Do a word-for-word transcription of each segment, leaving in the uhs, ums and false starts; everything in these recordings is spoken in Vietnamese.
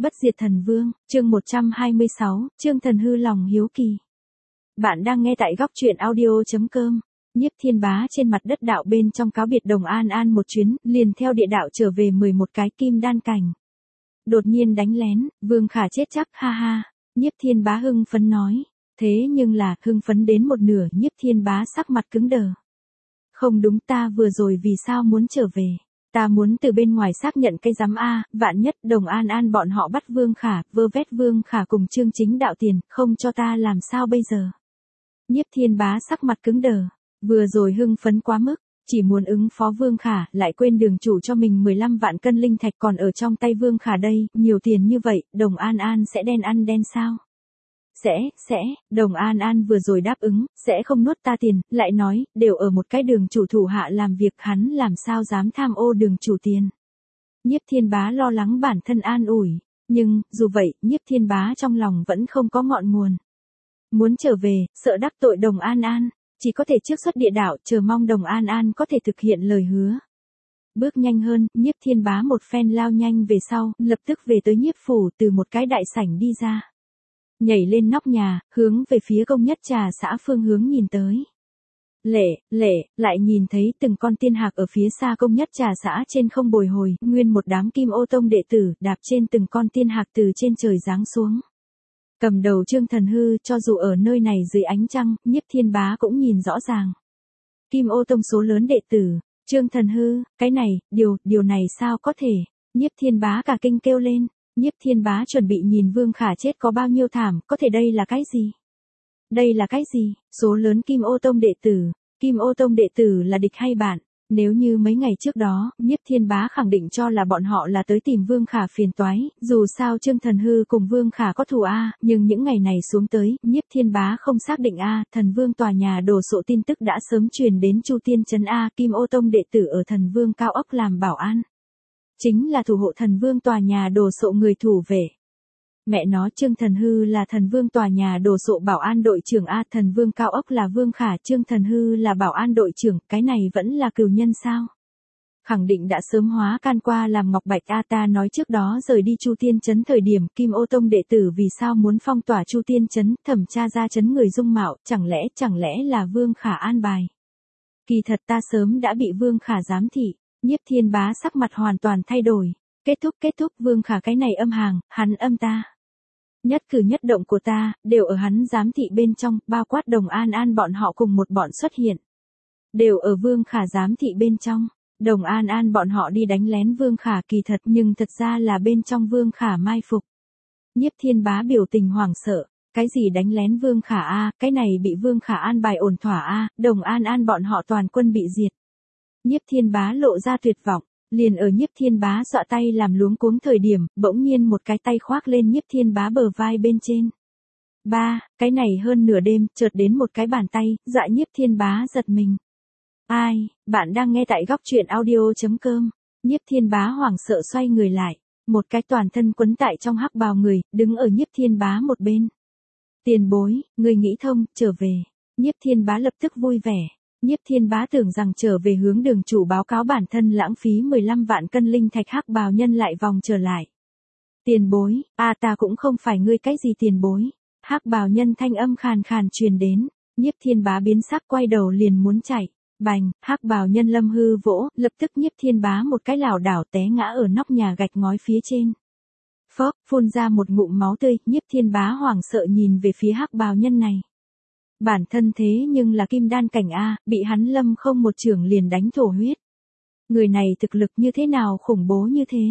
Bất diệt thần vương, chương một trăm hai mươi sáu, Chương Thần Hư lòng hiếu kỳ. Bạn đang nghe tại góc truyện audio.com. Nhiếp Thiên Bá trên mặt đất đạo bên trong cáo biệt Đồng An An một chuyến, liền theo địa đạo trở về mười một cái kim đan cảnh. Đột nhiên đánh lén, Vương Khả chết chắc, ha ha. Nhiếp Thiên Bá hưng phấn nói. Thế nhưng là, hưng phấn đến một nửa, Nhiếp Thiên Bá sắc mặt cứng đờ. Không đúng, ta vừa rồi vì sao muốn trở về? Ta muốn từ bên ngoài xác nhận cái giám A, vạn nhất Đồng An An bọn họ bắt Vương Khả, vơ vét Vương Khả cùng Chương Chính đạo tiền, không cho ta làm sao bây giờ? Nhiếp Thiên Bá sắc mặt cứng đờ, vừa rồi hưng phấn quá mức, chỉ muốn ứng phó Vương Khả, lại quên đường chủ cho mình mười lăm vạn cân linh thạch còn ở trong tay Vương Khả đây, nhiều tiền như vậy, Đồng An An sẽ đen ăn đen sao? Sẽ, sẽ, Đồng An An vừa rồi đáp ứng, sẽ không nuốt ta tiền, lại nói, đều ở một cái đường chủ thủ hạ làm việc, hắn làm sao dám tham ô đường chủ tiền. Nhiếp Thiên Bá lo lắng bản thân an ủi, nhưng, dù vậy, Nhiếp Thiên Bá trong lòng vẫn không có ngọn nguồn. Muốn trở về, sợ đắc tội Đồng An An, chỉ có thể trước xuất địa đạo, chờ mong Đồng An An có thể thực hiện lời hứa. Bước nhanh hơn, Nhiếp Thiên Bá một phen lao nhanh về sau, lập tức về tới Nhiếp phủ, từ một cái đại sảnh đi ra. Nhảy lên nóc nhà, hướng về phía công nhất trà xã phương hướng nhìn tới. Lệ, lệ, lại nhìn thấy từng con tiên hạc ở phía xa công nhất trà xã trên không bồi hồi, nguyên một đám Kim Ô Tông đệ tử, đạp trên từng con tiên hạc từ trên trời giáng xuống. Cầm đầu Chương Thần Hư, cho dù ở nơi này dưới ánh trăng, Nhiếp Thiên Bá cũng nhìn rõ ràng. Kim Ô Tông số lớn đệ tử, Chương Thần Hư, cái này, điều, điều này sao có thể? Nhiếp Thiên Bá cả kinh kêu lên. Nhiếp Thiên Bá chuẩn bị nhìn Vương Khả chết có bao nhiêu thảm, có thể đây là cái gì? Đây là cái gì? Số lớn Kim Ô Tông đệ tử, Kim Ô Tông đệ tử là địch hay bạn? Nếu như mấy ngày trước đó, Nhiếp Thiên Bá khẳng định cho là bọn họ là tới tìm Vương Khả phiền toái, dù sao Chương Thần Hư cùng Vương Khả có thù A, nhưng những ngày này xuống tới, Nhiếp Thiên Bá không xác định A, Thần Vương tòa nhà đồ sộ tin tức đã sớm truyền đến Chu Tiên Trấn A, Kim Ô Tông đệ tử ở Thần Vương cao ốc làm bảo an. Chính là thủ hộ Thần Vương tòa nhà đồ sộ người thủ vệ. Mẹ nó, Chương Thần Hư là Thần Vương tòa nhà đồ sộ bảo an đội trưởng A, Thần Vương cao ốc là Vương Khả, Chương Thần Hư là bảo an đội trưởng, cái này vẫn là cừu nhân sao? Khẳng định đã sớm hóa can qua làm Ngọc Bạch A, ta nói trước đó rời đi Chu Tiên Trấn thời điểm Kim Ô Tông đệ tử vì sao muốn phong tỏa Chu Tiên Trấn, thẩm tra ra trấn người dung mạo, chẳng lẽ, chẳng lẽ là Vương Khả an bài? Kỳ thật ta sớm đã bị Vương Khả giám thị. Nhiếp Thiên Bá sắc mặt hoàn toàn thay đổi. Kết thúc, kết thúc, Vương Khả cái này âm hàng, hắn âm ta. Nhất cử nhất động của ta, đều ở hắn giám thị bên trong, bao quát Đồng An An bọn họ cùng một bọn xuất hiện. Đều ở Vương Khả giám thị bên trong. Đồng An An bọn họ đi đánh lén Vương Khả kỳ thật, nhưng thật ra là bên trong Vương Khả mai phục. Nhiếp Thiên Bá biểu tình hoảng sợ. Cái gì đánh lén Vương Khả A, cái này bị Vương Khả an bài ổn thỏa A, Đồng An An bọn họ toàn quân bị diệt. Nhiếp Thiên Bá lộ ra tuyệt vọng, liền ở Nhiếp Thiên Bá dọa tay làm luống cuống thời điểm, bỗng nhiên một cái tay khoác lên Nhiếp Thiên Bá bờ vai bên trên. Ba, cái này hơn nửa đêm, chợt đến một cái bàn tay, dọa Nhiếp Thiên Bá giật mình. Ai, bạn đang nghe tại góc truyện audio.com. Nhiếp Thiên Bá hoảng sợ xoay người lại, một cái toàn thân quấn tại trong hắc bào người, đứng ở Nhiếp Thiên Bá một bên. Tiền bối, người nghĩ thông, trở về. Nhiếp Thiên Bá lập tức vui vẻ. Nhiếp Thiên Bá tưởng rằng trở về hướng đường chủ báo cáo bản thân lãng phí mười lăm vạn cân linh thạch, hắc bào nhân lại vòng trở lại. Tiền bối, à ta cũng không phải ngươi cái gì tiền bối. Hắc bào nhân thanh âm khàn khàn truyền đến, Nhiếp Thiên Bá biến sắc quay đầu liền muốn chạy. Bành, hắc bào nhân lâm hư vỗ, lập tức Nhiếp Thiên Bá một cái lảo đảo té ngã ở nóc nhà gạch ngói phía trên. Phốc, phun ra một ngụm máu tươi, Nhiếp Thiên Bá hoảng sợ nhìn về phía hắc bào nhân này. Bản thân thế nhưng là kim đan cảnh A, bị hắn lâm không một chưởng liền đánh thổ huyết. Người này thực lực như thế nào khủng bố như thế?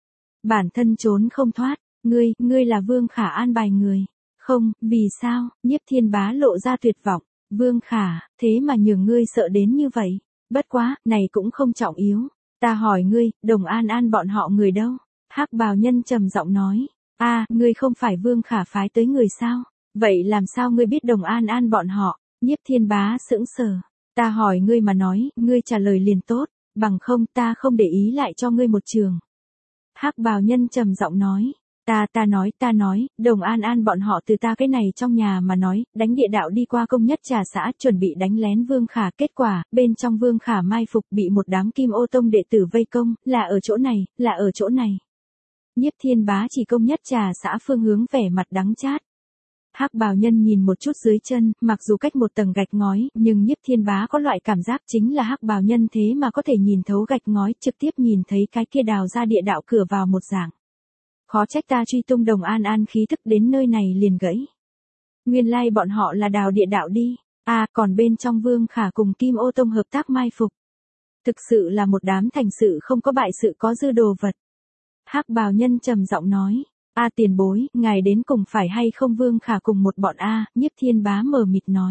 Bản thân trốn không thoát, ngươi, ngươi là Vương Khả an bài người. Không, vì sao? Nhiếp Thiên Bá lộ ra tuyệt vọng. Vương Khả, thế mà nhường ngươi sợ đến như vậy. Bất quá, này cũng không trọng yếu. Ta hỏi ngươi, Đồng An An bọn họ người đâu? Hắc bào nhân trầm giọng nói. A, ngươi không phải Vương Khả phái tới người sao? Vậy làm sao ngươi biết Đồng An An bọn họ? Nhiếp Thiên Bá sững sờ. Ta hỏi ngươi mà nói, ngươi trả lời liền tốt, bằng không ta không để ý lại cho ngươi một trường. Hắc bào nhân trầm giọng nói. Ta ta nói ta nói, Đồng An An bọn họ từ ta cái này trong nhà mà nói, đánh địa đạo đi qua công nhất trà xã chuẩn bị đánh lén Vương Khả, kết quả, bên trong Vương Khả mai phục bị một đám Kim Ô Tông đệ tử vây công, là ở chỗ này, là ở chỗ này. Nhiếp Thiên Bá chỉ công nhất trà xã phương hướng vẻ mặt đắng chát. Hắc bào nhân nhìn một chút dưới chân, mặc dù cách một tầng gạch ngói, nhưng Nhiếp Thiên Bá có loại cảm giác chính là hắc bào nhân thế mà có thể nhìn thấu gạch ngói, trực tiếp nhìn thấy cái kia đào ra địa đạo cửa vào một dạng. Khó trách ta truy tung Đồng An An khí thức đến nơi này liền gãy. Nguyên lai like bọn họ là đào địa đạo đi. À, còn bên trong Vương Khả cùng Kim Ô Tông hợp tác mai phục. Thực sự là một đám thành sự không có bại sự có dư đồ vật. Hắc bào nhân trầm giọng nói. A à, tiền bối, ngài đến cùng phải hay không Vương Khả cùng một bọn A, Nhiếp Thiên Bá mờ mịt nói.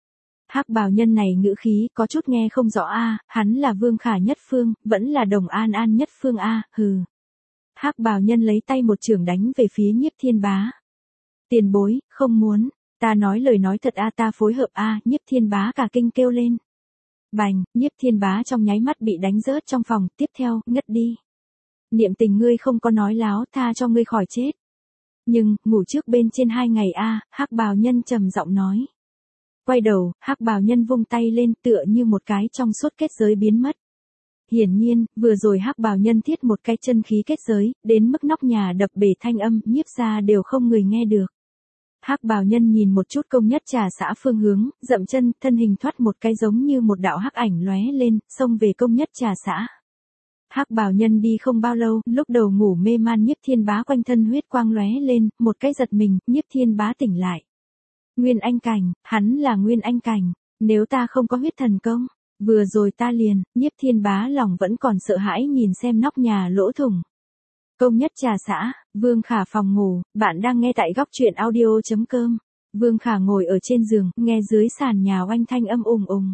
Hắc bào nhân này ngữ khí có chút nghe không rõ A, hắn là Vương Khả nhất phương, vẫn là Đồng An An nhất phương A, hừ. Hắc bào nhân lấy tay một chưởng đánh về phía Nhiếp Thiên Bá. Tiền bối, không muốn, ta nói lời nói thật A, ta phối hợp A, Nhiếp Thiên Bá cả kinh kêu lên. Bành, Nhiếp Thiên Bá trong nháy mắt bị đánh rớt trong phòng, tiếp theo, ngất đi. Niệm tình ngươi không có nói láo, tha cho ngươi khỏi chết. Nhưng, ngủ trước bên trên hai ngày a, hắc bào nhân trầm giọng nói. Quay đầu, hắc bào nhân vung tay lên tựa như một cái trong suốt kết giới biến mất. Hiển nhiên, vừa rồi hắc bào nhân thiết một cái chân khí kết giới, đến mức nóc nhà đập bể thanh âm, nhiếp ra đều không người nghe được. Hắc bào nhân nhìn một chút công nhất trà xã phương hướng, dậm chân, thân hình thoát một cái giống như một đạo hắc ảnh lóe lên, xông về công nhất trà xã. Hắc bào nhân đi không bao lâu, lúc đầu ngủ mê man Nhiếp Thiên Bá quanh thân huyết quang lóe lên, một cái giật mình, Nhiếp Thiên Bá tỉnh lại. Nguyên Anh Cảnh, hắn là Nguyên Anh Cảnh, nếu ta không có huyết thần công, vừa rồi ta liền, Nhiếp Thiên Bá lòng vẫn còn sợ hãi nhìn xem nóc nhà lỗ thủng. Công nhất trà xã, Vương Khả phòng ngủ, bạn đang nghe tại góc truyện audio chấm com. Vương Khả ngồi ở trên giường, nghe dưới sàn nhà oanh thanh âm ùng ùng.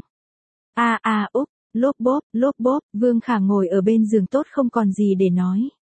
A a úp. Lốp bốp, lốp bốp, Vương Khả ngồi ở bên giường tốt không còn gì để nói.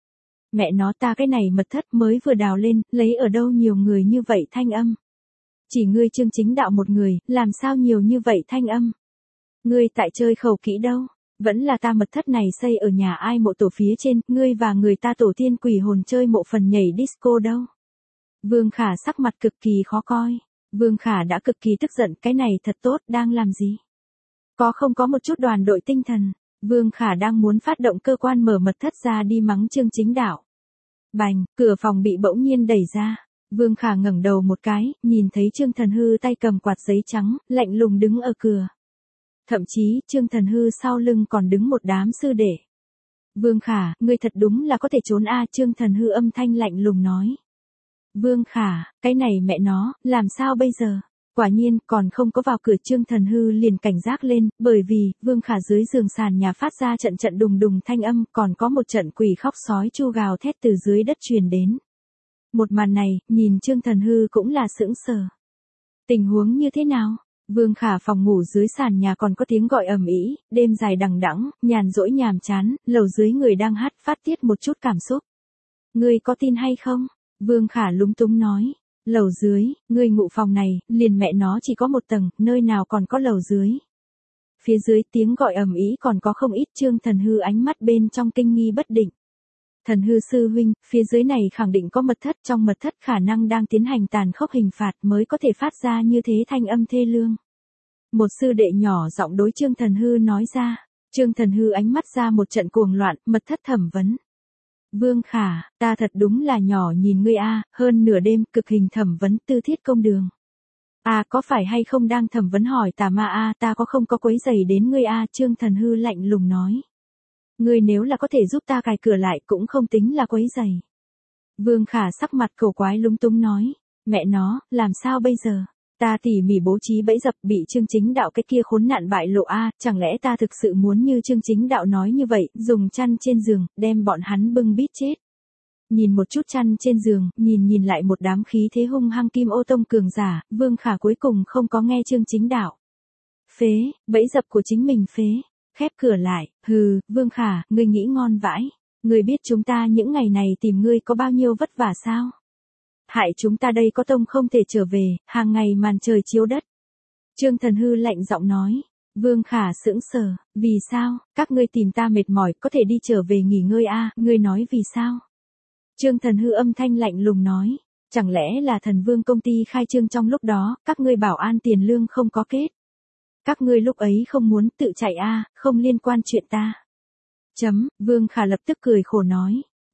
Mẹ nó ta cái này mật thất mới vừa đào lên, lấy ở đâu nhiều người như vậy thanh âm. Chỉ ngươi Chương Chính Đạo một người, làm sao nhiều như vậy thanh âm. Ngươi tại chơi khẩu kỹ đâu, vẫn là ta mật thất này xây ở nhà ai mộ tổ phía trên, ngươi và người ta tổ tiên quỷ hồn chơi mộ phần nhảy disco đâu. Vương Khả sắc mặt cực kỳ khó coi, Vương Khả đã cực kỳ tức giận, cái này thật tốt, đang làm gì? Có không có một chút đoàn đội tinh thần, Vương Khả đang muốn phát động cơ quan mở mật thất ra đi mắng Chương Chính Đạo. Bành, cửa phòng bị bỗng nhiên đẩy ra. Vương Khả ngẩng đầu một cái, nhìn thấy Trương Thần Hư tay cầm quạt giấy trắng, lạnh lùng đứng ở cửa. Thậm chí, Trương Thần Hư sau lưng còn đứng một đám sư đệ. Vương Khả, ngươi thật đúng là có thể trốn a, à, Trương Thần Hư âm thanh lạnh lùng nói. Vương Khả, cái này mẹ nó, làm sao bây giờ? Quả nhiên, còn không có vào cửa Trương Thần Hư liền cảnh giác lên, bởi vì, Vương Khả dưới giường sàn nhà phát ra trận trận đùng đùng thanh âm, còn có một trận quỷ khóc sói chu gào thét từ dưới đất truyền đến. Một màn này, nhìn Trương Thần Hư cũng là sững sờ. Tình huống như thế nào? Vương Khả phòng ngủ dưới sàn nhà còn có tiếng gọi ầm ĩ, đêm dài đằng đẵng, nhàn rỗi nhàm chán, lầu dưới người đang hát phát tiết một chút cảm xúc. Ngươi có tin hay không? Vương Khả lúng túng nói. Lầu dưới, ngươi ngụ phòng này, liền mẹ nó chỉ có một tầng, nơi nào còn có lầu dưới. Phía dưới tiếng gọi ầm ĩ còn có không ít. Trương Thần Hư ánh mắt bên trong kinh nghi bất định. Thần Hư sư huynh, phía dưới này khẳng định có mật thất, trong mật thất khả năng đang tiến hành tàn khốc hình phạt mới có thể phát ra như thế thanh âm thê lương. Một sư đệ nhỏ giọng đối Trương Thần Hư nói ra. Trương Thần Hư ánh mắt ra một trận cuồng loạn, mật thất thẩm vấn. Vương Khả, ta thật đúng là nhỏ nhìn ngươi a, hơn nửa đêm cực hình thẩm vấn Tư Thiết Công Đường. A, có phải hay không đang thẩm vấn hỏi tà ma a, ta có không có quấy rầy đến ngươi a, Trương Thần Hư lạnh lùng nói. Ngươi nếu là có thể giúp ta cài cửa lại cũng không tính là quấy rầy. Vương Khả sắc mặt cổ quái lúng túng nói, mẹ nó, làm sao bây giờ? Ta tỉ mỉ bố trí bẫy dập bị Chương Chính Đạo cái kia khốn nạn bại lộ a, chẳng lẽ ta thực sự muốn như Chương Chính Đạo nói như vậy, dùng chăn trên giường, đem bọn hắn bưng bít chết. Nhìn một chút chăn trên giường, nhìn nhìn lại một đám khí thế hung hăng Kim Ô Tông cường giả, Vương Khả cuối cùng không có nghe Chương Chính Đạo. Phế, bẫy dập của chính mình phế, khép cửa lại, hừ, Vương Khả, ngươi nghĩ ngon vãi, ngươi biết chúng ta những ngày này tìm ngươi có bao nhiêu vất vả sao? Hại chúng ta đây có tông không thể trở về, hàng ngày màn trời chiếu đất. Trương Thần Hư lạnh giọng nói. Vương Khả sững sờ, vì sao, các ngươi tìm ta mệt mỏi, có thể đi trở về nghỉ ngơi a, à, ngươi nói vì sao? Trương Thần Hư âm thanh lạnh lùng nói, chẳng lẽ là Thần Vương công ty khai trương trong lúc đó, các ngươi bảo an tiền lương không có kết. Các ngươi lúc ấy không muốn tự chạy a, à, không liên quan chuyện ta. Chấm, Vương Khả lập tức cười khổ nói.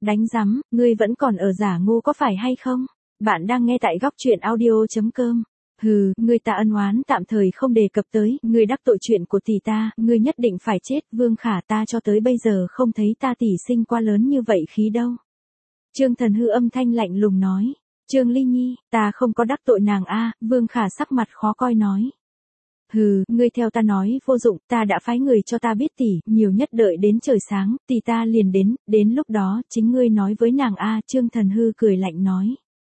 Đánh rắm, ngươi vẫn còn ở giả ngu có phải hay không? Bạn đang nghe tại góc truyện audio.com. Hừ, ngươi ta ân oán tạm thời không đề cập tới, ngươi đắc tội chuyện của tỷ ta, ngươi nhất định phải chết, Vương Khả ta cho tới bây giờ không thấy ta tỷ sinh qua lớn như vậy khí đâu. Trương Thần Hư âm thanh lạnh lùng nói. Trương Ly Nhi, ta không có đắc tội nàng a, Vương Khả sắc mặt khó coi nói. Hừ, ngươi theo ta nói vô dụng, ta đã phái người cho ta biết tỷ, nhiều nhất đợi đến trời sáng, tỷ ta liền đến, đến lúc đó, chính ngươi nói với nàng a, Trương Thần Hư cười lạnh nói.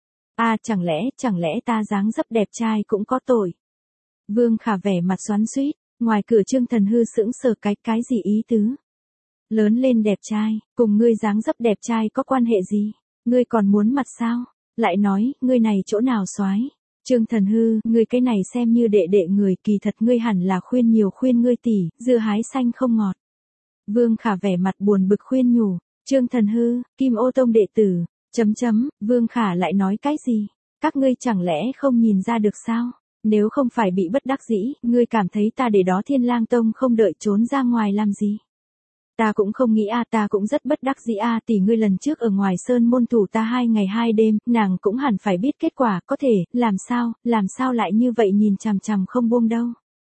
A chẳng lẽ, chẳng lẽ ta dáng dấp đẹp trai cũng có tội. Vương Khả vẻ mặt xoắn xuýt, ngoài cửa Trương Thần Hư sững sờ cái cái gì ý tứ. Lớn lên đẹp trai, cùng ngươi dáng dấp đẹp trai có quan hệ gì, ngươi còn muốn mặt sao, lại nói, ngươi này chỗ nào soái. Trương Thần Hư, ngươi cái này xem như đệ đệ người, kỳ thật ngươi hẳn là khuyên nhiều khuyên ngươi tỷ, dưa hái xanh không ngọt. Vương Khả vẻ mặt buồn bực khuyên nhủ, Trương Thần Hư, Kim Ô Tông đệ tử, chấm chấm, Vương Khả lại nói cái gì? Các ngươi chẳng lẽ không nhìn ra được sao? Nếu không phải bị bất đắc dĩ, ngươi cảm thấy ta để đó Thiên Lang Tông không đợi trốn ra ngoài làm gì? Ta cũng không nghĩ a, ta cũng rất bất đắc dĩ a, tỷ ngươi lần trước ở ngoài sơn môn thủ ta hai ngày hai đêm, nàng cũng hẳn phải biết kết quả, có thể, làm sao, làm sao lại như vậy nhìn chằm chằm không buông đâu.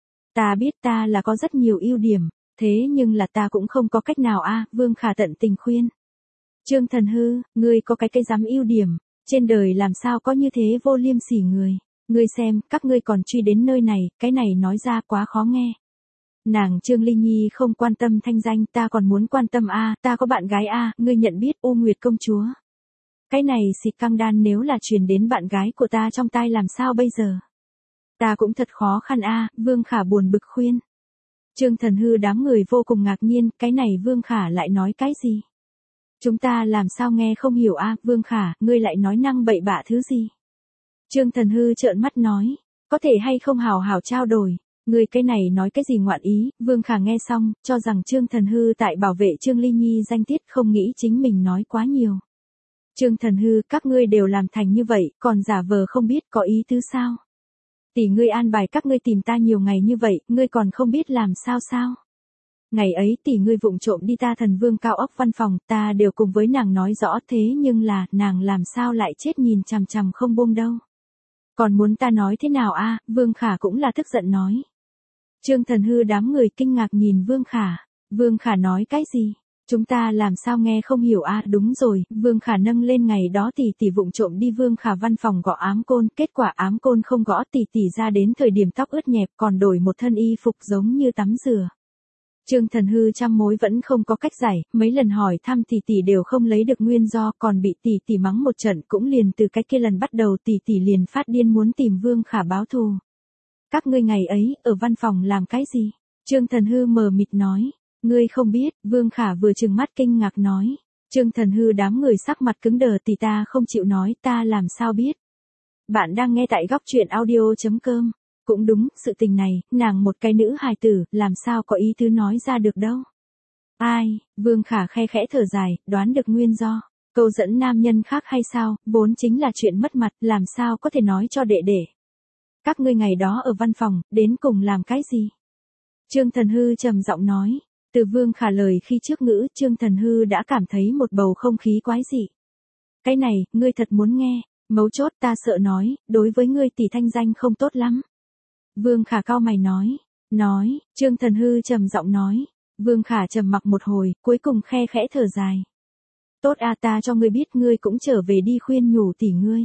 Ta biết ta là có rất nhiều ưu điểm, thế nhưng là ta cũng không có cách nào a, Vương Khả tận tình khuyên. Trương Thần Hư, ngươi có cái cái dám ưu điểm, trên đời làm sao có như thế vô liêm sỉ người, ngươi xem, các ngươi còn truy đến nơi này, cái này nói ra quá khó nghe. Nàng Trương Ly Nhi không quan tâm thanh danh, ta còn muốn quan tâm a, ta có bạn gái a, ngươi nhận biết U Nguyệt công chúa. Cái này xịt căng đan nếu là truyền đến bạn gái của ta trong tai làm sao bây giờ? Ta cũng thật khó khăn a, Vương Khả buồn bực khuyên. Trương Thần Hư đám người vô cùng ngạc nhiên, cái này Vương Khả lại nói cái gì? Chúng ta làm sao nghe không hiểu a, Vương Khả, ngươi lại nói năng bậy bạ thứ gì? Trương Thần Hư trợn mắt nói, có thể hay không hào hào trao đổi. Ngươi cái này nói cái gì ngoạn ý, Vương Khả nghe xong, cho rằng Trương Thần Hư tại bảo vệ Trương Ly Nhi danh tiết không nghĩ chính mình nói quá nhiều. Trương Thần Hư, các ngươi đều làm thành như vậy, còn giả vờ không biết có ý tứ sao? Tỷ ngươi an bài các ngươi tìm ta nhiều ngày như vậy, ngươi còn không biết làm sao sao? Ngày ấy tỷ ngươi vụng trộm đi ta Thần Vương cao ốc văn phòng, ta đều cùng với nàng nói rõ thế nhưng là, nàng làm sao lại chết nhìn chằm chằm không buông đâu. Còn muốn ta nói thế nào a, Vương Khả cũng là tức giận nói. Trương Thần Hư đám người kinh ngạc nhìn Vương Khả. Vương Khả nói cái gì? Chúng ta làm sao nghe không hiểu a, đúng rồi, Vương Khả nâng lên ngày đó tỷ tỷ vụng trộm đi Vương Khả văn phòng gõ ám côn, kết quả ám côn không gõ, tỷ tỷ ra đến thời điểm tóc ướt nhẹp còn đổi một thân y phục giống như tắm rửa. Trương Thần Hư trăm mối vẫn không có cách giải, mấy lần hỏi thăm tỷ tỷ đều không lấy được nguyên do, còn bị tỷ tỷ mắng một trận, cũng liền từ cái kia lần bắt đầu tỷ tỷ liền phát điên muốn tìm Vương Khả báo thù. Các ngươi ngày ấy, ở văn phòng làm cái gì? Trương Thần Hư mờ mịt nói. Ngươi không biết, Vương Khả vừa trừng mắt kinh ngạc nói. Trương Thần Hư đám người sắc mặt cứng đờ, tỷ ta không chịu nói, ta làm sao biết. Bạn đang nghe tại góc truyện audio.com. Cũng đúng, sự tình này, nàng một cái nữ hài tử, làm sao có ý tứ nói ra được đâu. Ai, Vương Khả khe khẽ thở dài, đoán được nguyên do. Câu dẫn nam nhân khác hay sao, vốn chính là chuyện mất mặt, làm sao có thể nói cho đệ đệ. Các ngươi ngày đó ở văn phòng, đến cùng làm cái gì? Trương Thần Hư trầm giọng nói. Từ Vương Khả lời khi trước ngữ, Trương Thần Hư đã cảm thấy một bầu không khí quái dị. Cái này, ngươi thật muốn nghe, mấu chốt ta sợ nói, đối với ngươi tỷ thanh danh không tốt lắm. Vương Khả cau mày nói. Nói, Trương Thần Hư trầm giọng nói. Vương Khả trầm mặc một hồi, cuối cùng khe khẽ thở dài. Tốt a, ta cho ngươi biết ngươi cũng trở về đi khuyên nhủ tỷ ngươi.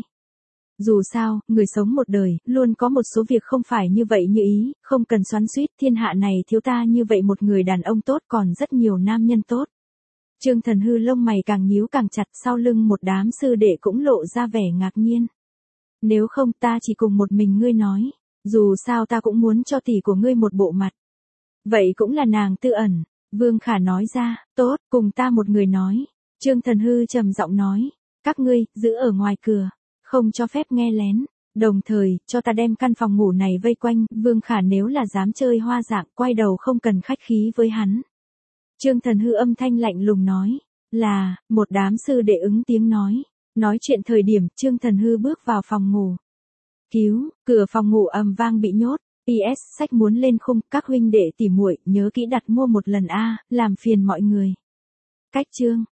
Dù sao, người sống một đời, luôn có một số việc không phải như vậy như ý, không cần xoắn xuýt, thiên hạ này thiếu ta như vậy một người đàn ông tốt còn rất nhiều nam nhân tốt. Trương Thần Hư lông mày càng nhíu càng chặt, sau lưng một đám sư đệ cũng lộ ra vẻ ngạc nhiên. Nếu không ta chỉ cùng một mình ngươi nói, dù sao ta cũng muốn cho tỷ của ngươi một bộ mặt. Vậy cũng là nàng tư ẩn, Vương Khả nói ra, tốt, cùng ta một người nói. Trương Thần Hư trầm giọng nói, các ngươi, giữ ở ngoài cửa. Không cho phép nghe lén, đồng thời, cho ta đem căn phòng ngủ này vây quanh, Vương Khả nếu là dám chơi hoa dạng, quay đầu không cần khách khí với hắn. Trương Thần Hư âm thanh lạnh lùng nói, là, một đám sư đệ ứng tiếng nói, nói chuyện thời điểm, Trương Thần Hư bước vào phòng ngủ. Cứu, cửa phòng ngủ ầm vang bị nhốt, pê ét sách muốn lên khung, các huynh đệ tỉ muội nhớ kỹ đặt mua một lần a, làm phiền mọi người. Cách chương